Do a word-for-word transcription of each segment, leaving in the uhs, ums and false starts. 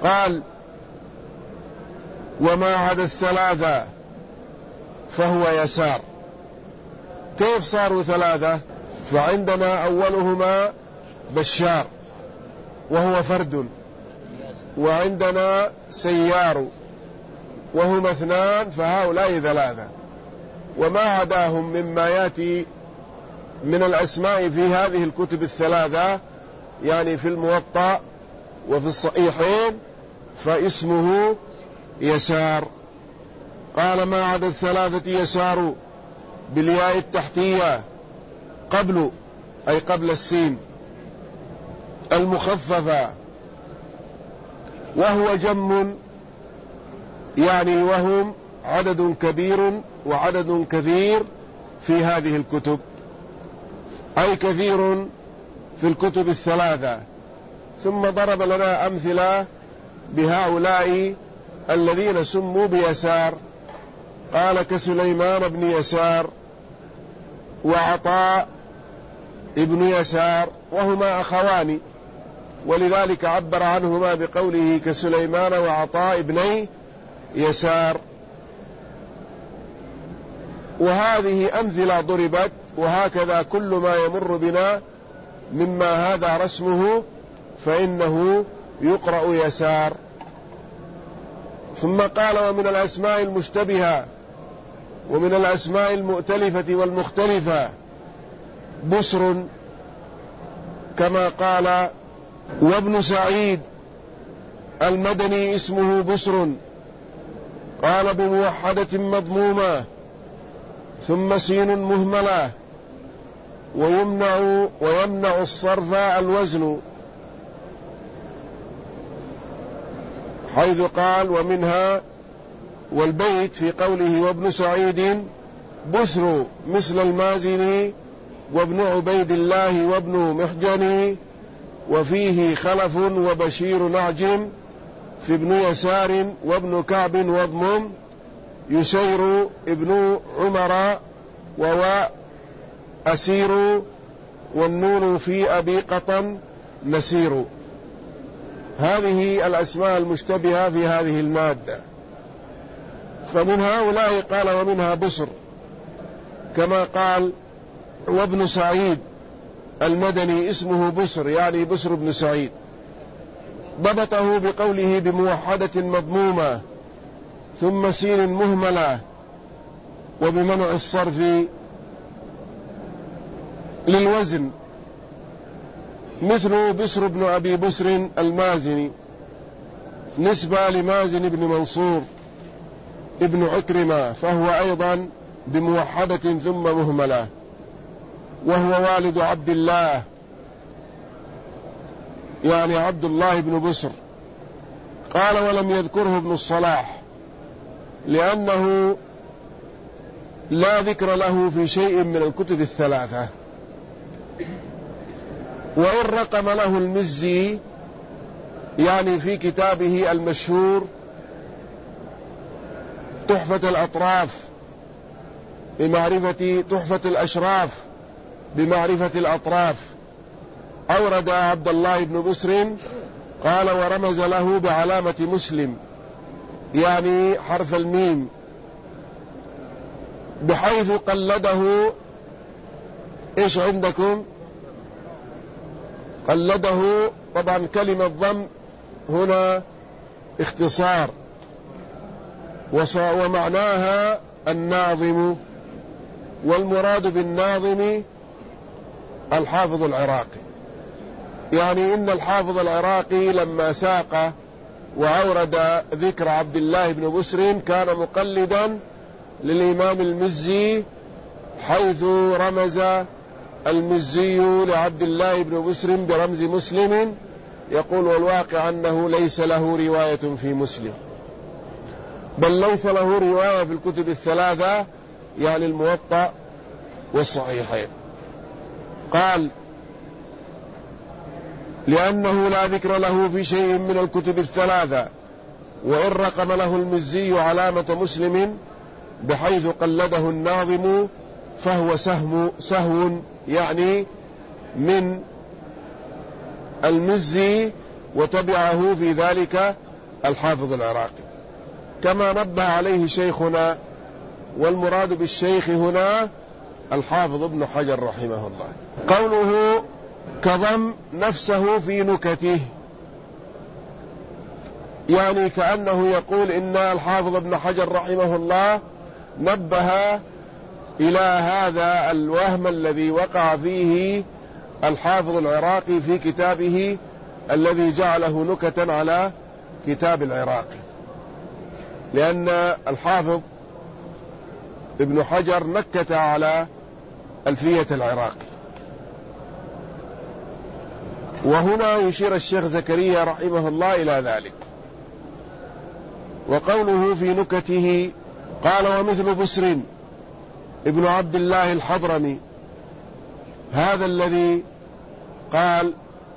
قال: وما عدا الثلاثة فهو يسار. كيف صاروا ثلاثة؟ فعندنا أولهما بشار وهو فرد، وعندنا سيار وهما اثنان، فهؤلاء ثلاثة. وما عداهم مما يأتي من الأسماء في هذه الكتب الثلاثة، يعني في الموطأ وفي الصحيحين، فاسمه يسار. قال: ما عدا الثلاثة يسار بالياء التحتية قبل، أي قبل السين المخففة، وهو جم، يعني وهم عدد كبير وعدد كثير في هذه الكتب، أي كثير في الكتب الثلاثة. ثم ضرب لنا أمثلة بهؤلاء الذين سموا بيسار، قال: كسليمان بن يسار وعطاء ابن يسار، وهما أخوان، ولذلك عبر عنهما بقوله كسليمان وعطاء ابني يسار. وهذه أمثلة ضربت، وهكذا كل ما يمر بنا مما هذا رسمه فإنه يقرأ يسار. ثم قال: ومن الأسماء المشتبهة ومن الأسماء المؤتلفة والمختلفة بسر، كما قال: وابن سعيد المدني اسمه بسر، قال: بموحدة مضمومة ثم سين مهملة، ويمنع ويمنع الصرف الوزن، حيث قال: ومنها، والبيت في قوله وابن سعيد بسر مثل المازني وابن عبيد الله وابن محجن، وفيه خلف وبشير نعجم، في ابن يسار وابن كعب واضمم، يسير ابن عمر وواء أسير، والنون في أبي قطن نسير. هذه الأسماء المشتبهة في هذه المادة. فمن هؤلاء قال: ومنها بسر، كما قال: وابن سعيد المدني اسمه بسر، يعني بسر بن سعيد. ضبطه بقوله بموحدة مضمومة ثم سين مهملة، وبمنع الصرف للوزن، مثل بسر بن أبي بسر المازني، نسبة لمازن بن منصور ابن عكرمة، فهو أيضا بموحدة ثم مهملة، وهو والد عبد الله، يعني عبد الله بن بسر. قال: ولم يذكره ابن الصلاح لأنه لا ذكر له في شيء من الكتب الثلاثة. وإن رقم له المزي، يعني في كتابه المشهور تحفة الأطراف بمعرفة تحفة الأشراف بمعرفة الأطراف، أورد عبد الله بن بسر، قال: ورمز له بعلامة مسلم، يعني حرف الميم، بحيث قلده. إيش عندكم؟ قلده. طبعا كلمة ضم هنا اختصار، ومعناها الناظم، والمراد بالناظم الحافظ العراقي. يعني إن الحافظ العراقي لما ساق وأورد ذكر عبد الله بن بسر كان مقلدا للإمام المزي، حيث رمز المزي لعبد الله بن بسر برمز مسلم، يقول: والواقع أنه ليس له رواية في مسلم، بل ليس له رواية في الكتب الثلاثة، يعني الموطأ والصحيحين. قال: لأنه لا ذكر له في شيء من الكتب الثلاثة، وإن رقم له المزي علامة مسلم بحيث قلده الناظم، فهو سهم سهو، يعني من المزي، وتبعه في ذلك الحافظ العراقي، كما نبه عليه شيخنا، والمراد بالشيخ هنا الحافظ ابن حجر رحمه الله. قوله كضم نفسه في نكته، يعني كأنه يقول إن الحافظ ابن حجر رحمه الله نبه إلى هذا الوهم الذي وقع فيه الحافظ العراقي في كتابه الذي جعله نكتا على كتاب العراقي، لأن الحافظ ابن حجر نكت على ألفية العراقي. وهنا يشير الشيخ زكريا رحمه الله إلى ذلك. وقوله في نكته قال ومثل بسر ابن عبد الله الحضرمي، هذا الذي قال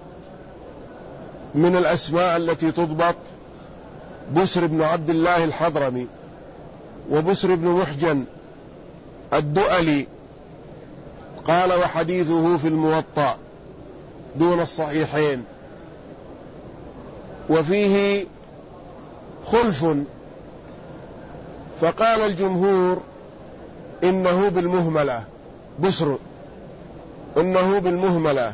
من الأسماء التي تضبط بسر بن عبد الله الحضرمي وبسر بن محجن الدؤلي، قال وحديثه في الموطأ دون الصحيحين، وفيه خلف، فقال الجمهور إنه بالمهملة بسر، إنه بالمهملة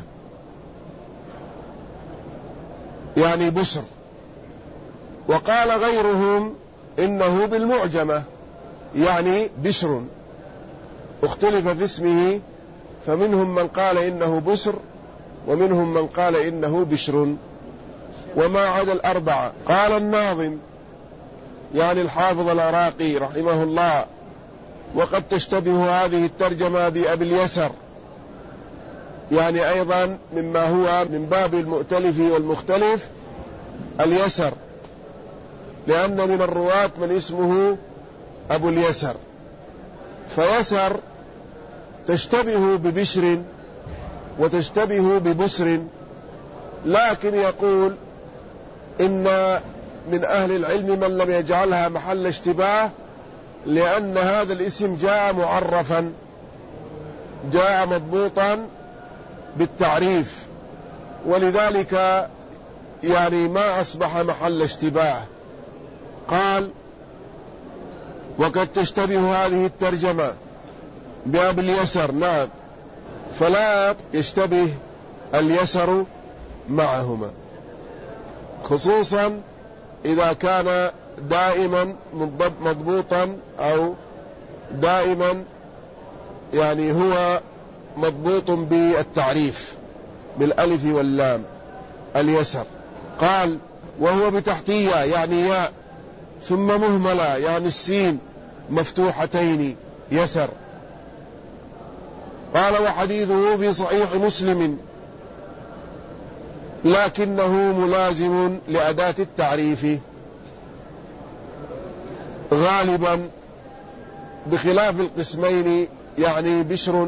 يعني بسر، وقال غيرهم إنه بالمعجمة يعني بشر، اختلف في اسمه، فمنهم من قال إنه بسر ومنهم من قال إنه بشر، وما عدا الأربعة. قال الناظم يعني الحافظ العراقي رحمه الله وقد تشتبه هذه الترجمة بأبي اليسر، يعني أيضا مما هو من باب المؤتلف والمختلف اليسر، لأن من الرواة من اسمه أبو اليسر، فيسر تشتبه ببشر وتشتبه ببسر، لكن يقول إن من أهل العلم من لم يجعلها محل اشتباه، لأن هذا الاسم جاء معرفا، جاء مضبوطا بالتعريف، ولذلك يعني ما أصبح محل اشتباه. قال وقد تشتبه هذه الترجمة بأبي اليسر، نعم، فلا يشتبه اليسر معهما، خصوصا إذا كان دائما مضبوطا أو دائما يعني هو مضبوط بالتعريف بالألف واللام اليسر. قال وهو بتحتية يعني ياء، ثم مهملة يعني السين مفتوحتين يسر. قال وحديثه في صحيح مسلم لكنه ملازم لأداة التعريف غالبا بخلاف القسمين، يعني بشر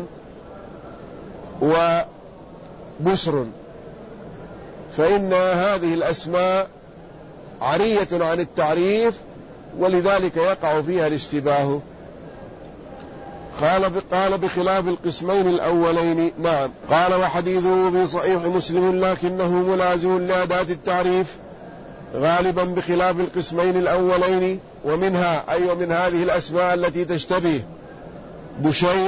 وبسر، فإن هذه الأسماء عرية عن التعريف ولذلك يقع فيها الاشتباه. قال بخلاف القسمين الأولين، نعم. قال وحديثه في صحيح مسلم لكنه ملازم لأداة التعريف غالبا بخلاف القسمين الأولين، ومنها أي أيوة من هذه الأسماء التي تشتبه بشير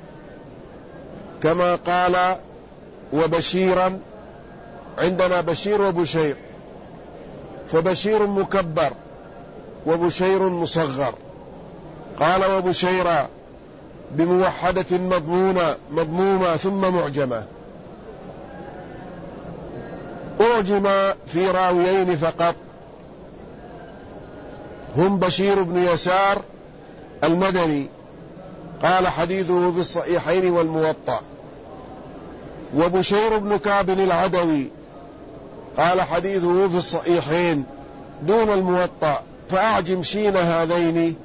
كما قال وبشيرا، عندنا بشير وبشير، فبشير مكبر وبشير مصغر. قال وبشيرا بموحدة مضمونة مضمومة ثم معجمة، أعجم في راويين فقط، هم بشير بن يسار المدني قال حديثه في الصحيحين والموطأ، وبشير بن كعب العدوي قال حديثه في الصحيحين دون الموطأ، فأعجم شين هذين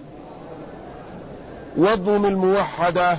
واضم الموحدة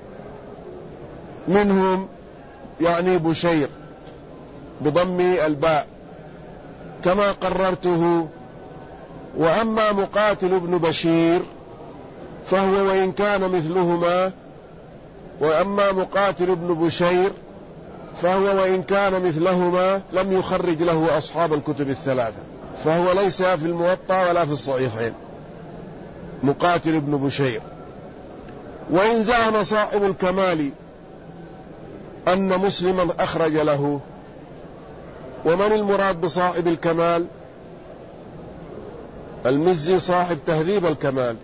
منهم يعني بشير بضم الباء كما قررته. وأما مقاتل بن بشير فهو وإن كان مثلهما، وأما مقاتل بن بشير فهو وإن كان مثلهما لم يخرج له أصحاب الكتب الثلاثة. فهو ليس في الموطأ ولا في الصحيحين، مقاتل بن بشير. وإن زعم صاحب الكمال أن مسلما أخرج له، ومن المراد بصاحب الكمال؟ المزي صاحب تهذيب الكمال،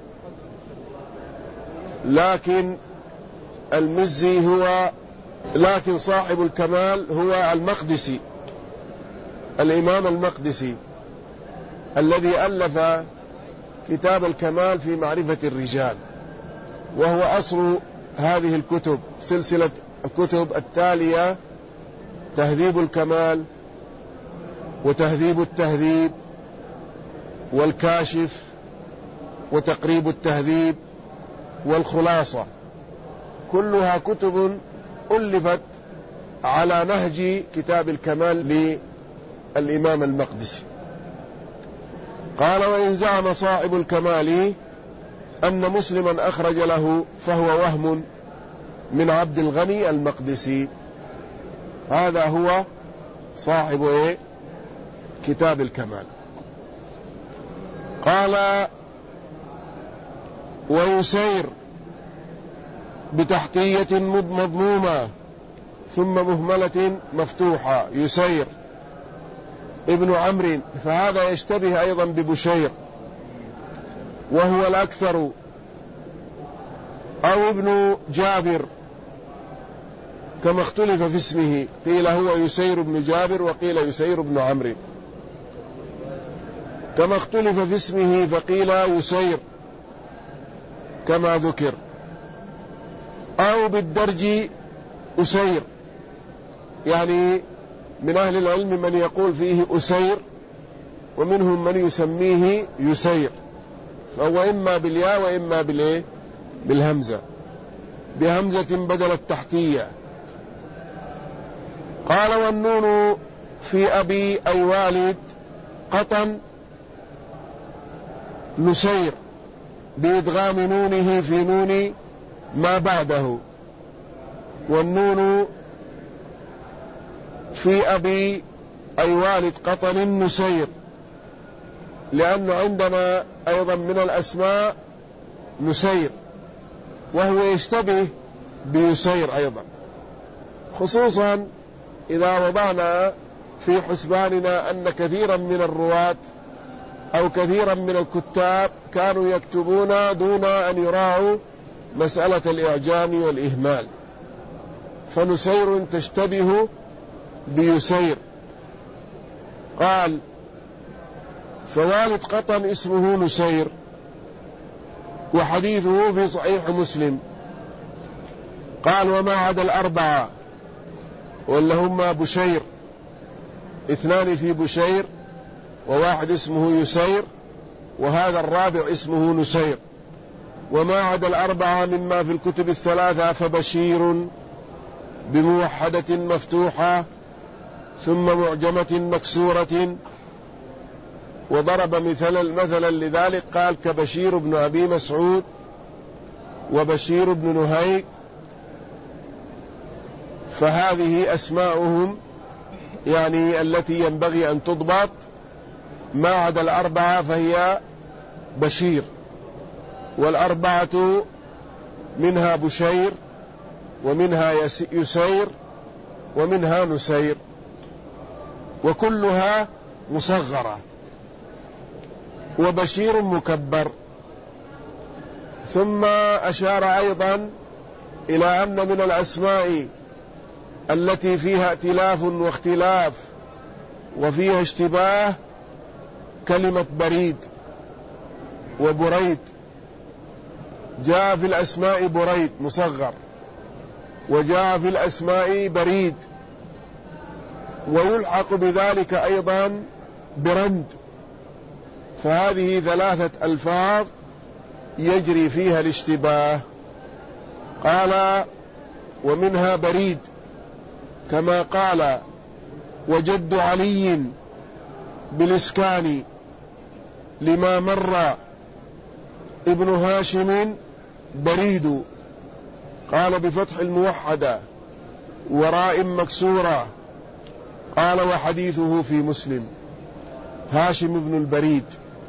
لكن المزي هو لكن صاحب الكمال هو المقدسي، الإمام المقدسي الذي ألف كتاب الكمال في معرفة الرجال، وهو أصل هذه الكتب، سلسلة الكتب التالية: تهذيب الكمال، وتهذيب التهذيب، والكاشف، وتقريب التهذيب، والخلاصة، كلها كتب ألفت على نهج كتاب الكمال للإمام المقدسي. قال: وإن زعم صاحب الكمال أن مسلما أخرج له فهو وهم من عبد الغني المقدسي. هذا هو صاحب إيه؟ كتاب الكمال. قال: ويسير بتحتية مضمومة ثم مهملة مفتوحة، يسير ابن عمرو، فهذا يشتبه أيضا ببشير وهو الأكثر، أو ابن جابر كما اختلف في اسمه، قيل هو يسير بن جابر وقيل يسير بن عمرو، كما اختلف في اسمه فقيل يسير كما ذكر، أو بالدرج أسير، يعني من أهل العلم من يقول فيه أسير ومنهم من يسميه يسير، فهو إما بالياء وإما بالإيه؟ بالهمزة، بهمزة بدل التحتية. قال: والنون في أبي أي والد قطن نسير بإدغام نونه في نون ما بعده. والنون في أبي أي والد قطن نسير، لأن عندنا أيضا من الأسماء نسير وهو يشتبه بيسير أيضا، خصوصا إذا وضعنا في حسباننا أن كثيرا من الرواة أو كثيرا من الكتاب كانوا يكتبون دون أن يراعوا مسألة الإعجام والإهمال، فنسير تشتبه بيسير. قال: فوالد قطن اسمه نسير، وحديثه في صحيح مسلم. قال: وما عدا الأربعة، ولا هما بشير، اثنان في بشير وواحد اسمه يسير وهذا الرابع اسمه نسير. وما عدا الأربعة مما في الكتب الثلاثة فبشير بموحدة مفتوحة ثم معجمة مكسورة. وضرب مثلا مثلا لذلك، قال: كبشير بن أبي مسعود وبشير بن نهيك، فهذه أسماؤهم يعني التي ينبغي أن تضبط. ما عدا الأربعة فهي بشير، والأربعة منها بشير ومنها يسير ومنها نسير، وكلها مصغرة، وبشير مكبر. ثم أشار أيضا إلى أن من الأسماء التي فيها ائتلاف واختلاف وفيها اشتباه كلمة بريد وبريد. جاء في الأسماء بريد مصغر، وجاء في الأسماء بريد، ويلحق بذلك أيضا برند. فهذه ثلاثة ألفاظ يجري فيها الاشتباه. قال: ومنها بريد كما قال: وجد علي بالإسكان لما مر ابن هاشم بريد. قال: بفتح الموحدة وراء مكسورة. قال: وحديثه في مسلم. هاشم بن البريد.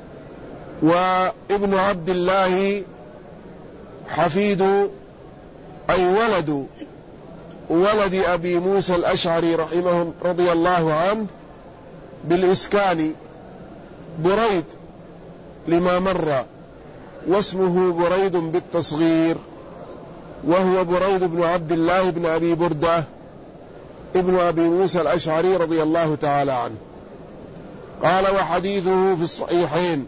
وابن عبد الله حفيد أي ولد ولد أبي موسى الأشعري رحمه رضي الله عنه بالإسكان بريد لما مر، واسمه بريد بالتصغير، وهو بريد بن عبد الله بن أبي بردة ابن أبي موسى الأشعري رضي الله تعالى عنه. قال: وحديثه في الصحيحين،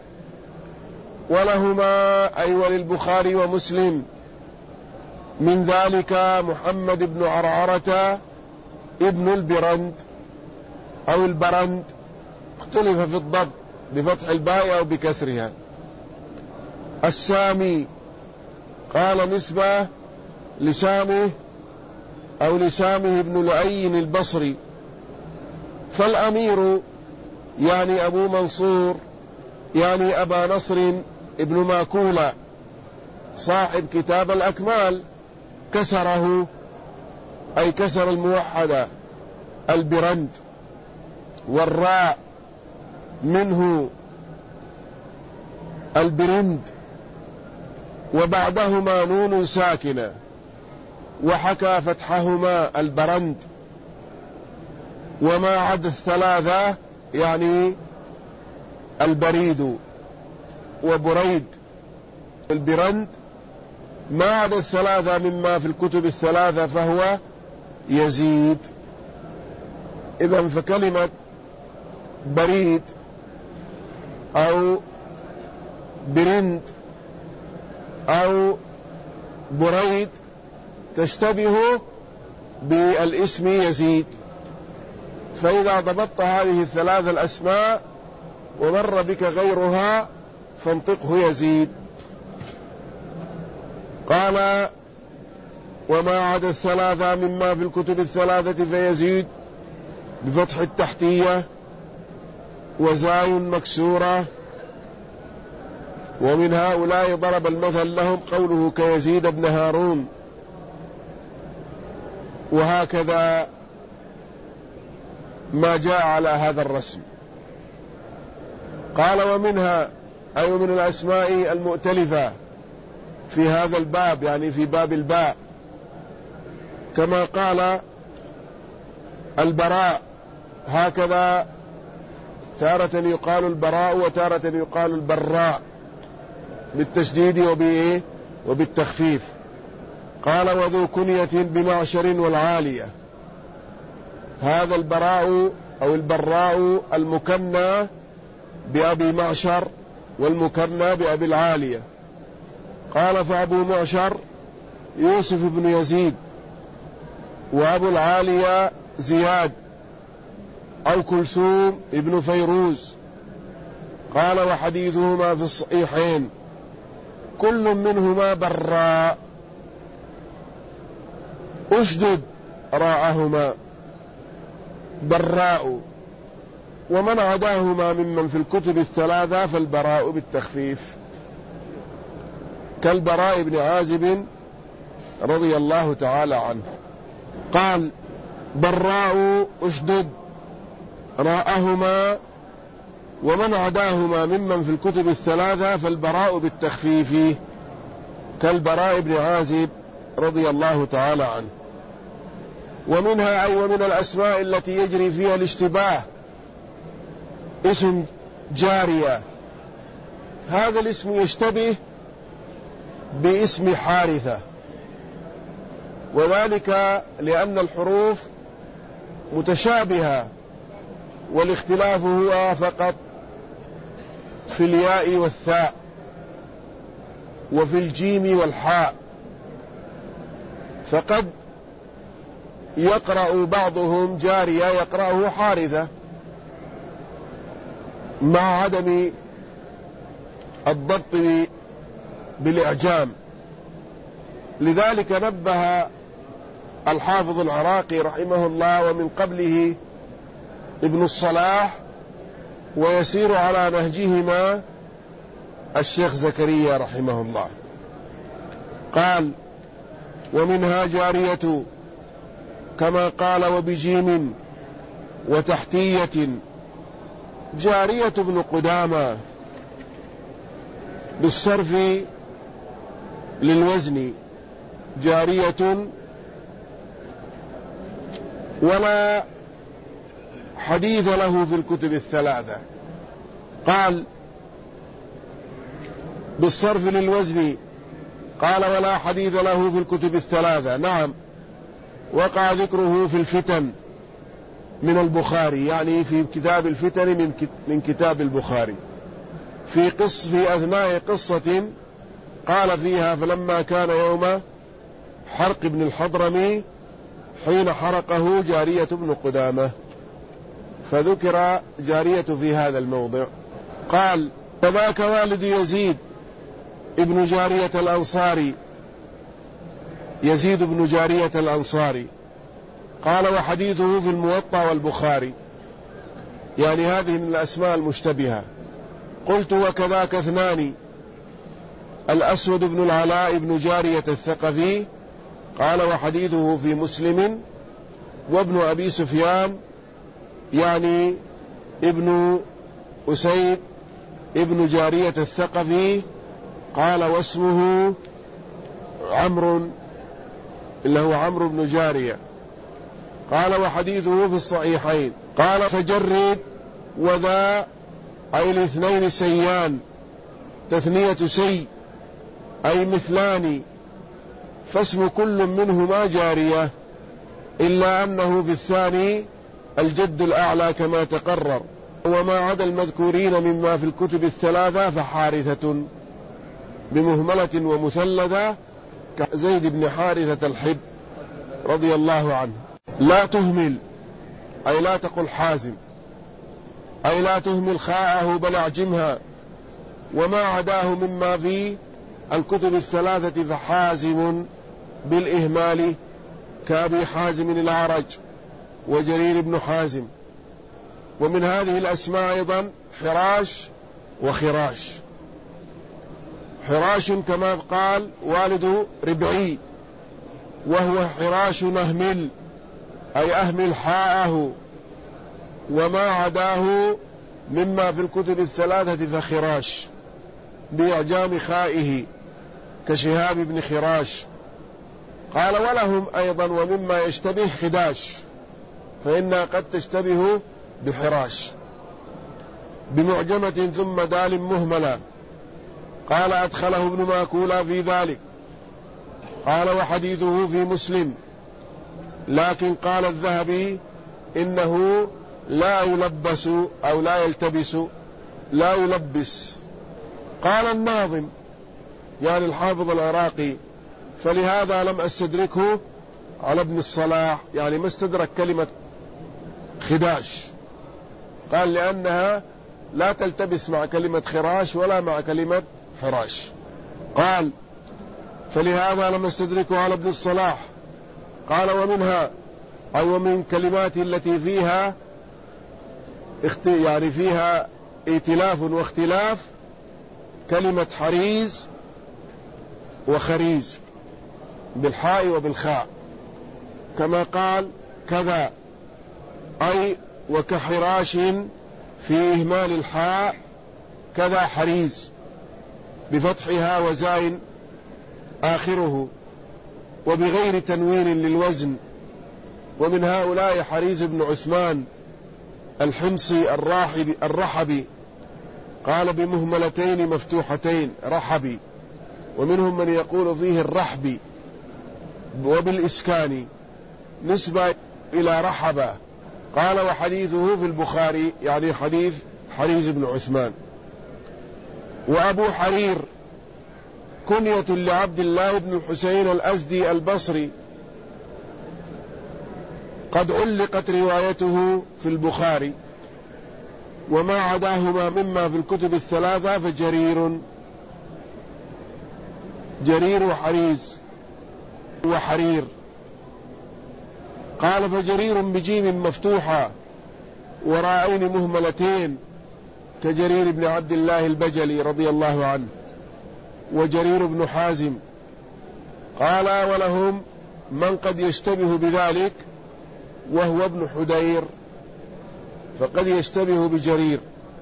ولهما أي وللبخاري ومسلم، من ذلك محمد بن عرعرة ابن البرند أو البرند، اختلف في الضبط بفتح الباء أو بكسرها، السامي، قال نسبة لسامه أو لسامه بن لؤي البصري. فالأمير يعني أبو منصور يعني أبا نصر ابن ماكولة صاحب كتاب الأكمال كسره، أي كسر الموحدة البرند، والراء منه البرند، وبعدهما نون ساكنة، وحكى فتحهما البرند. وما عدا الثلاثة يعني البريد وبريد البرند، ما عدا الثلاثة مما في الكتب الثلاثة فهو يزيد. إذن فكلمة بريد أو برند أو بريد تشتبه بالاسم يزيد. فإذا ضبطت هذه الثلاث الأسماء ومر بك غيرها فانطقه يزيد. قال: وما عدا الثلاثة مما في الكتب الثلاثة فيزيد بفتح التحتية وزاي مكسورة. ومن هؤلاء ضرب المثل لهم قوله كيزيد بن هارون، وهكذا ما جاء على هذا الرسم. قال: ومنها أي من الأسماء المؤتلفة في هذا الباب يعني في باب الباء، كما قال البراء، هكذا تارة يقال البراء وتارة يقال البراء بالتشديد وبإيه وبالتخفيف. قال: وذو كنية بمعشر والعالية، هذا البراء أو البراء المكنى بأبي معشر والمكنى بأبي العالية. قال: فأبو معشر يوسف بن يزيد، وأبو العالية زياد أو كلثوم ابن فيروز. قال: وحديثهما في الصحيحين، كل منهما براء، أشدد راءهما براء، ومن عداهما ممن في الكتب الثلاثة فالبراء بالتخفيف، كالبراء بن عازب رضي الله تعالى عنه. قال: براء أشدد راءهما، ومن عداهما ممن في الكتب الثلاثة فالبراء بالتخفيف، كالبراء بن عازب رضي الله تعالى عنه. ومنها أي ومن الأسماء التي يجري فيها الاشتباه اسم جارية، هذا الاسم يشتبه باسم حارثة، وذلك لأن الحروف متشابهة، والاختلاف هو فقط في الياء والثاء وفي الجيم والحاء. فقد يقرأ بعضهم جارية يقرأه حارثة مع عدم الضبط بالإعجام. لذلك نبه الحافظ العراقي رحمه الله ومن قبله ابن الصلاح، ويسير على نهجهما الشيخ زكريا رحمه الله. قال: ومنها جارية، كما قال وبجيم وتحتية جارية بن قدامة بالصرف للوزن جارية، ولا حديث له في الكتب الثلاثة. قال بالصرف للوزن، قال ولا حديث له في الكتب الثلاثة. نعم، وقع ذكره في الفتن من البخاري، يعني في كتاب الفتن من كتاب البخاري، في قص في أثناء قصة قال فيها فلما كان يوم حرق ابن الحضرمي حين حرقه جارية بن قدامة، فذكر جارية في هذا الموضع. قال فذاك والد يزيد ابن جارية الأنصاري، يزيد بن جارية الأنصاري. قال وحديثه في الموطأ والبخاري، يعني هذه من الأسماء المشتبهة. قلت وكذاك اثنان، الأسود بن العلاء بن جارية الثقفي، قال وحديثه في مسلم، وابن أبي سفيان يعني ابن أسيد ابن جارية الثقفي، قال واسمه عمرو اللي هو عمرو بن جارية. قال وحديثه في الصحيحين. قال فجرد وذا أي الاثنين سيان، تثنية سي أي مثلان، فاسم كل منهما جارية، إلا أنه في الثاني الجد الأعلى كما تقرر، وما عدا المذكورين مما في الكتب الثلاثة فحارثة بمهملة ومثلثة كزيد بن حارثة الحب رضي الله عنه. لا تهمل أي لا تقل حازم، أي لا تهمل خاءه بل اعجمها، وما عداه مما في الكتب الثلاثة فحازم بالإهمال، كأبي حازم الأعرج وجرير بن حازم. ومن هذه الأسماء أيضا حراش وخراش. حراش كما قال والد ربعي، وهو حراش نهمل أي أهمل حاءه، وما عداه مما في الكتب الثلاثة فخراش بإعجام خائه كشهاب بن خراش. قال ولهم أيضا ومما يشتبه خداش، فإنها قد تشتبه بحراش بمعجمة ثم دال مهملة. قال أدخله ابن ماكولا في ذلك. قال وحديثه في مسلم، لكن قال الذهبي إنه لا يلبس أو لا يلتبس، لا يلبس. قال الناظم يعني الحافظ العراقي فلهذا لم أستدركه على ابن الصلاح، يعني ما استدرك كلمة خداش، قال لأنها لا تلتبس مع كلمة خراش ولا مع كلمة حراش. قال فلهذا لم أستدركه على ابن الصلاح. قال ومنها أو من كلمات التي فيها يعني فيها ائتلاف واختلاف كلمة حريز وخريز بالحاء وبالخاء، كما قال كذا أي وكحراش في إهمال الحاء، كذا حريز بفتحها وزاين آخره وبغير تنوين للوزن. ومن هؤلاء حريز بن عثمان الحمصي الراحبي الرحبي، قال بمهملتين مفتوحتين رحبي. ومنهم من يقول فيه الرحبي وبالإسكان نسبة إلى رحبة. قال وحديثه في البخاري يعني حديث حريز بن عثمان. وأبو حرير كنية لعبد الله بن الحسين الأزدي البصري، قد علقت روايته في البخاري، وما عداهما مما في الكتب الثلاثة فجرير، جرير وحريز وحرير. قال فجرير بجيم مفتوحة وراءين مهملتين كجرير بن عبد الله البجلي رضي الله عنه وجرير بن حازم. قال ولهم من قد يشتبه بذلك وهو ابن حدير، فقد يشتبه بجرير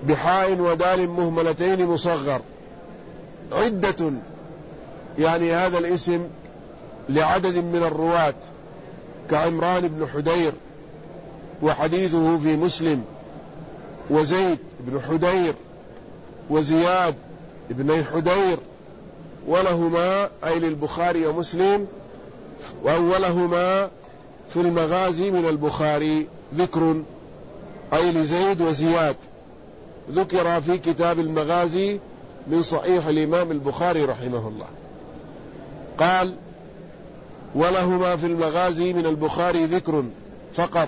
بحاء ودال مهملتين مصغر. عدة يعني هذا الاسم لعدد من الرواة كعمران بن حدير وحديثه في مسلم، وزيد بن حدير، وزياد بن حدير، ولهما أي للبخاري ومسلم، وأولهما في المغازي من البخاري ذكر أي لزيد وزياد، ذكر في كتاب المغازي من صحيح الإمام البخاري رحمه الله. قال ولهما في المغازي من البخاري ذكر فقط.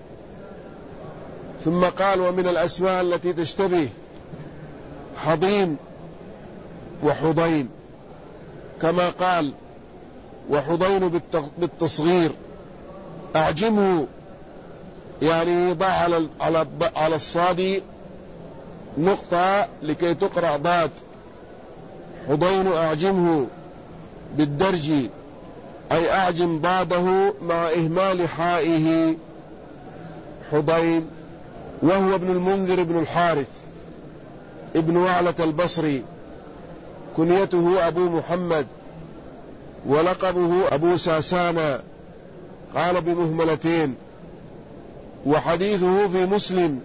ثم قال ومن الأسماء التي تشتبه حضين وحضين، كما قال وحضين بالتصغير. أعجمه يعني ضع على على على الصاد نقطة لكي تقرأ ضاد. حضين أعجمه بالدرج أي أعجم ضاده مع إهمال حائه حضين. وهو ابن المنذر بن الحارث ابن وعلة البصري، كنيته أبو محمد ولقبه أبو ساسانا، قال بمهملتين. وحديثه في مسلم،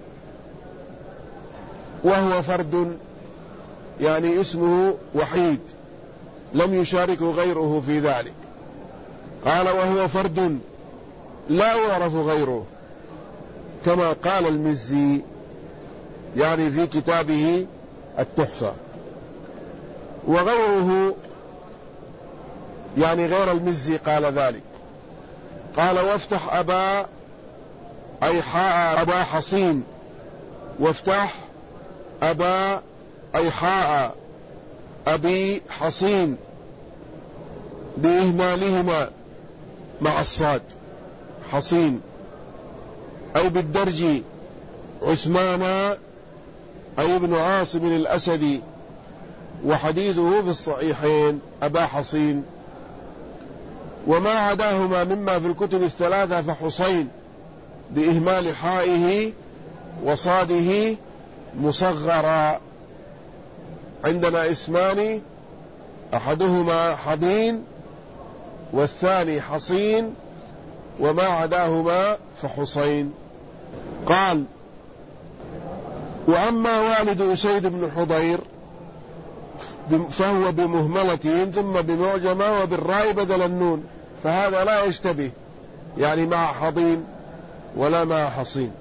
وهو فرد يعني اسمه وحيد لم يشاركه غيره في ذلك. قال وهو فرد لا يعرف غيره، كما قال المزي يعني في كتابه التحفة. وغيره يعني غير المزي قال ذلك. قال وافتح أبا أي حاء أبا حصين، وافتح أبا أي حاء أبي حصين بإهمالهما مع الصاد حصين، أي بالدرج عثمان أي ابن عاصم الأسدي، وحديثه في الصحيحين أبا حصين. وما عداهما مما في الكتب الثلاثة فحصين بإهمال حائه وصاده مصغرا. عندنا اسمان، أحدهما حضين والثاني حصين، وما عداهما فحصين. قال وأما والد أسيد بن حضير فهو بمهملة ثم بمعجمة وبالراء بدل النون، فهذا لا يشتبه يعني مع حضين ولا مع حصين.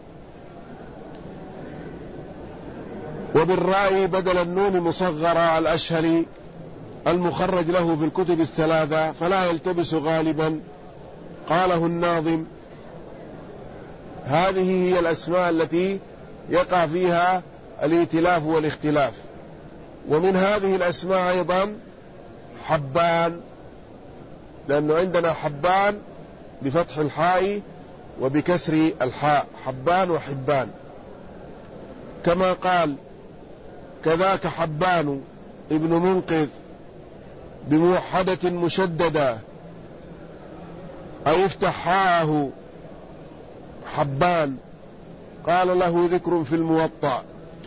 وبالراء بدل النون مصغرة الأشهري المخرج له في الكتب الثلاثة، فلا يلتبس غالبا. قاله الناظم هذه هي الأسماء التي يقع فيها الائتلاف والاختلاف. ومن هذه الأسماء أيضا حبان، لأنه عندنا حبان بفتح الحاء وبكسر الحاء، حبان وحبان، كما قال كذاك حبان ابن منقذ بموحدة مشددة أي افتح حاءه حبان، قال له ذكر في الموطأ.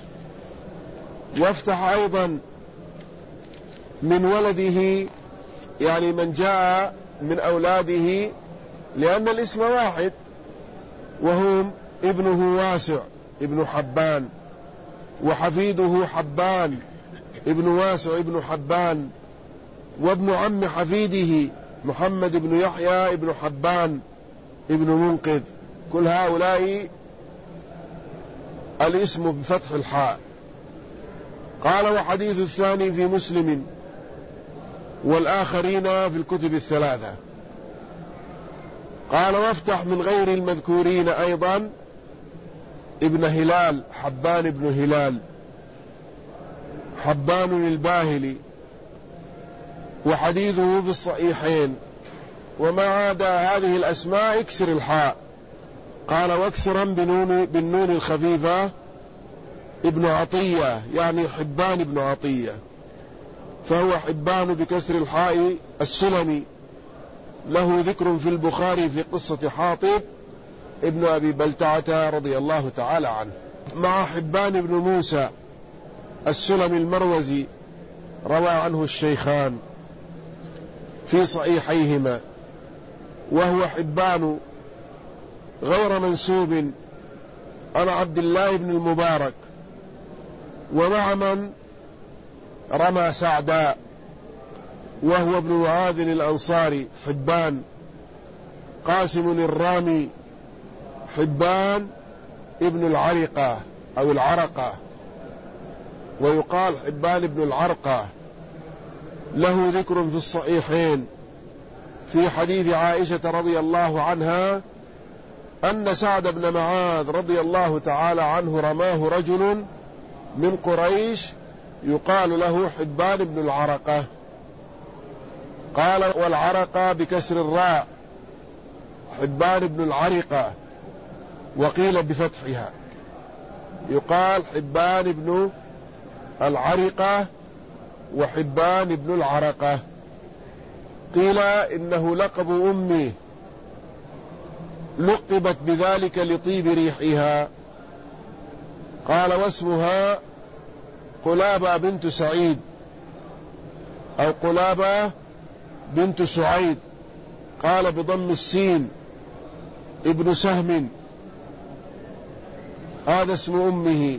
وافتح أيضا من ولده يعني من جاء من أولاده، لأن الاسم واحد، وهم ابنه واسع ابن حبان، وحفيده حبان ابن واسع ابن حبان، وابن عم حفيده محمد بن يحيى ابن حبان ابن منقذ. كل هؤلاء الاسم بفتح الحاء. قال وحديث الثاني في مسلم والآخرين في الكتب الثلاثة. قال وافتح من غير المذكورين أيضا ابن هلال حبان ابن هلال حبان الباهلي، وحديثه في الصحيحين. وما عدا هذه الأسماء اكسر الحاء. قال واكسرا بنون بالنون الخفيفة ابن عطية يعني حبان ابن عطية، فهو حبان بكسر الحاء السلمي، له ذكر في البخاري في قصة حاطب ابن أبي بلتعة رضي الله تعالى عنه. مع حبان بن موسى السلمي المروزي روى عنه الشيخان في صحيحيهما، وهو حبان غير منسوب عن عبد الله بن المبارك. ومع من رمى سعدا وهو ابن معاذ الأنصاري حبان، قاسم الرامي حبان ابن العرقة أو العرقة، ويقال حبان ابن العرقة، له ذكر في الصحيحين في حديث عائشة رضي الله عنها أن سعد بن معاذ رضي الله تعالى عنه رماه رجل من قريش يقال له حبان بن العرقة. قال والعرقة بكسر الراء، حبان بن العرقة، وقيل بفتحها، يقال حبان بن العرقة وحبان بن العرقة. قيل إنه لقب أمه لقبت بذلك لطيب ريحها. قال واسمها قلابة بنت سعيد أو قلابة بنت سعيد، قال بضم السين ابن سهم، هذا اسم أمه،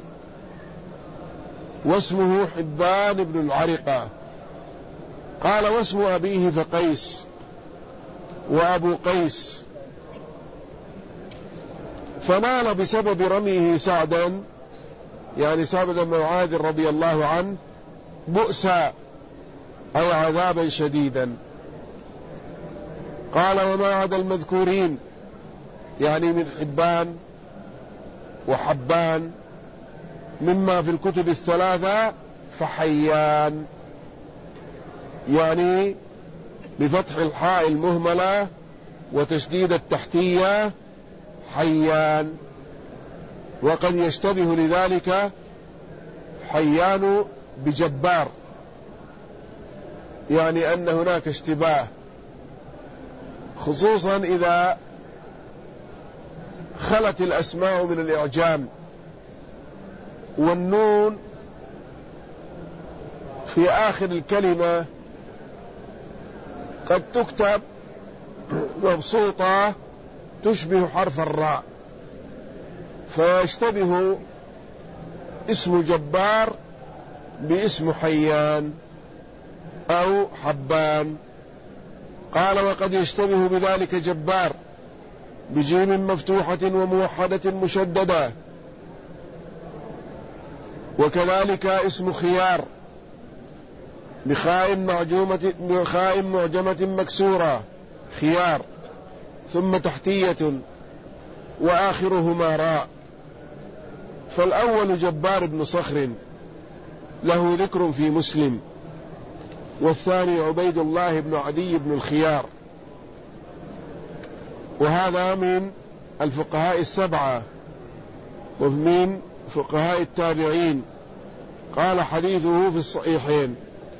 واسمه حبان بن العرقة. قال واسم أبيه فقيس، وأبو قيس، فنال بسبب رميه سعدا، يعني سعد بن معاذ رضي الله عنه، بؤسا أي عذابا شديدا. قال وما عدا المذكورين، يعني من حبان وحبان مما في الكتب الثلاثة فحيان، يعني بفتح الحاء المهملة وتشديد التحتية حيان. وقد يشتبه لذلك حيان بجبار، يعني أن هناك اشتباه، خصوصا إذا خلت الأسماء من الإعجام، والنون في آخر الكلمة قد تكتب مبسوطة تشبه حرف الراء، فيشتبه اسم جبار باسم حيان أو حبان. قال وقد يشتبه بذلك جبار بجيم مفتوحة وموحدة مشددة، وكذلك اسم خيار بخاء معجومة بخاء معجمة مكسورة خيار، ثم تحتية وآخرهما راء. فالأول جبار بن صخر له ذكر في مسلم، والثاني عبيد الله بن عدي بن الخيار، وهذا من الفقهاء السبعة ومن فقهاء التابعين. قال حديثه في الصحيحين.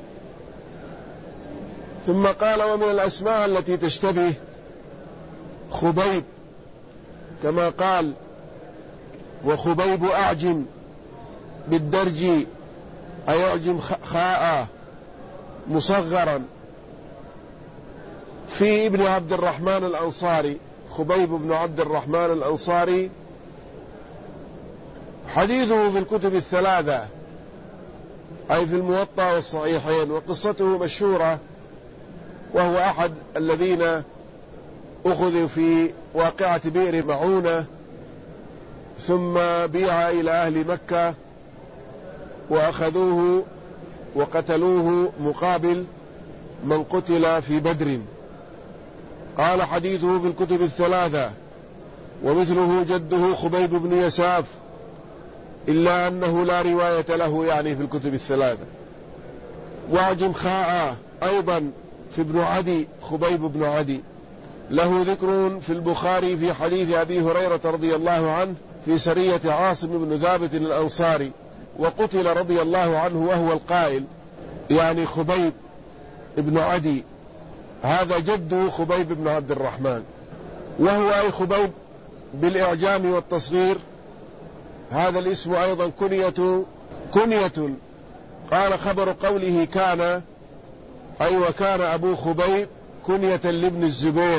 ثم قال ومن الأسماء التي تشتبه خبيب، كما قال وخبيب أعجم بالدرج أي أعجم خاء مصغرا. في ابن عبد الرحمن الأنصاري، خبيب بن عبد الرحمن الأنصاري، حديثه في الكتب الثلاثة أي في الموطأ والصحيحين، وقصته مشهورة، وهو أحد الذين أخذوا في واقعة بئر معونة ثم بيع إلى أهل مكة وأخذوه وقتلوه مقابل من قتل في بدر. قال حديثه في الكتب الثلاثة، ومثله جده خبيب بن يساف، إلا أنه لا رواية له يعني في الكتب الثلاثة. وعجم خاء أيضا في ابن عدي، خبيب بن عدي، له ذكر في البخاري في حديث أبي هريرة رضي الله عنه في سرية عاصم بن ثابت الأنصاري، وقتل رضي الله عنه وهو القائل، يعني خبيب ابن عدي، هذا جده خبيب بن عبد الرحمن، وهو أي خبيب بالإعجام والتصغير هذا الاسم أيضا كنية كنية قال خبر قوله كان أي أيوة وكان أبو خبيب كنية لابن الزبير.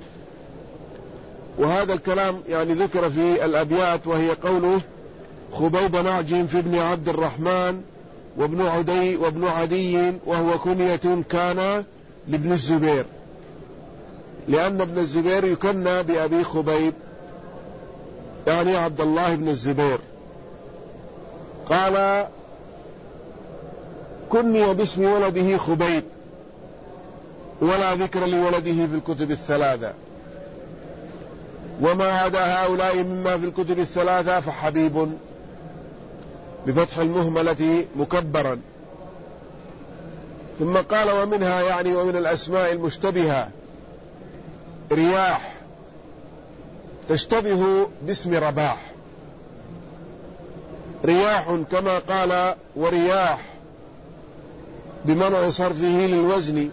وهذا الكلام يعني ذكر في الأبيات، وهي قوله خبيب نعجم في ابن عبد الرحمن وابن عدي وابن عدي وهو كنية كان لابن الزبير، لأن ابن الزبير يكنى بأبي خبيب يعني عبد الله بن الزبير. قال كني باسم ولده خبيب، ولا ذكر لولده في الكتب الثلاثة، وما عدا هؤلاء مما في الكتب الثلاثة فحبيب بفتح المهملة مكبرا. ثم قال ومنها يعني ومن الأسماء المشتبهة رياح تشتبه باسم رباح، رياح كما قال ورياح بمنع صرفه للوزن،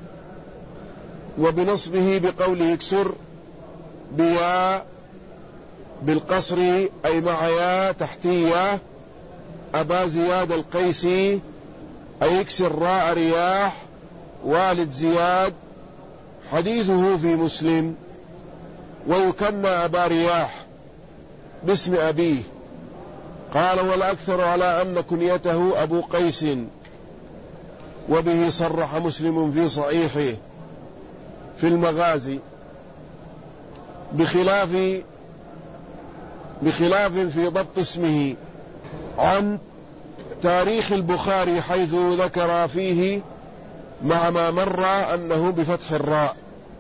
وبنصبه بقوله اكسر بيا بالقصر أي مع يا تحتية أبا زياد القيسي أي اكسر راء رياح والد زياد حديثه في مسلم. ويكنى أبا رياح باسم أبيه. قال والأكثر على أن كنيته أبو قيس، وبه صرح مسلم في صحيحه في المغازي، بخلاف بخلاف في ضبط اسمه عن تاريخ البخاري حيث ذكر فيه مع ما مر أنه بفتح الراء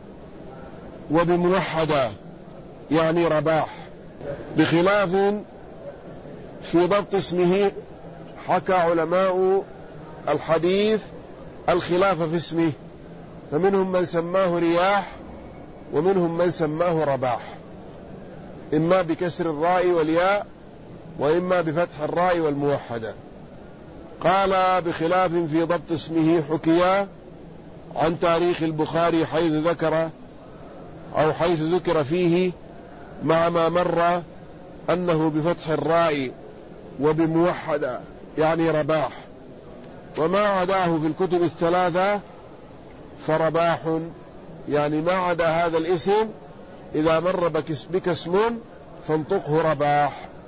وبموحدة يعني رباح، بخلاف في ضبط اسمه حكى علماء الحديث الخلاف في اسمه، فمنهم من سماه رياح ومنهم من سماه رباح، إما بكسر الراء والياء وإما بفتح الراء والموحدة. قال بخلاف في ضبط اسمه حكي عن تاريخ البخاري حيث ذكر أو حيث ذكر فيه مع ما مر أنه بفتح الراء وبموحدة يعني رباح، وما عداه في الكتب الثلاثة فرباح، يعني ما عدا هذا الاسم إذا مر بك اسم فانطقه رباح.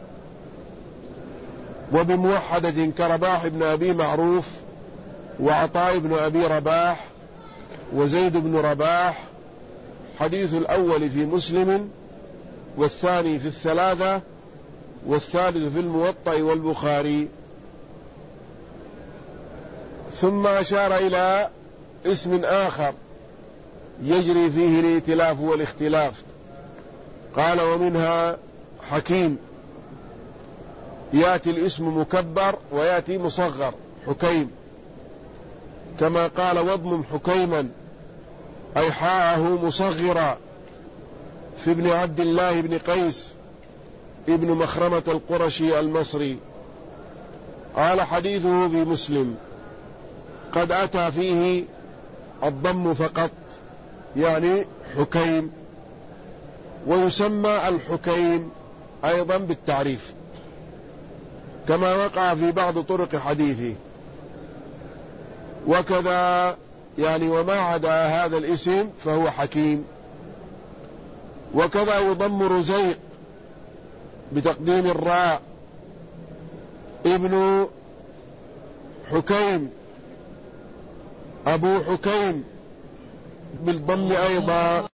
وبموحدة كرباح بن أبي معروف وعطاء بن أبي رباح وزيد بن رباح، حديث الأول في مسلم والثاني في الثلاثة والثالث في الموطأ والبخاري. ثم أشار إلى اسم آخر يجري فيه الائتلاف والاختلاف، قال ومنها حكيم، يأتي الاسم مكبر ويأتي مصغر حكيم، كما قال واضمم حكيما أي حاءه مصغرا في ابن عبد الله بن قيس ابن مخرمة القرشي المصري. قال حديثه في مسلم قد أتى فيه الضم فقط يعني حكيم، ويسمى الحكيم أيضا بالتعريف كما وقع في بعض طرق حديثه. وكذا يعني وما عدا هذا الاسم فهو حكيم. وكذا يضم رزيق بتقديم الراء ابن حكيم أبو حكيم بالضم أيضا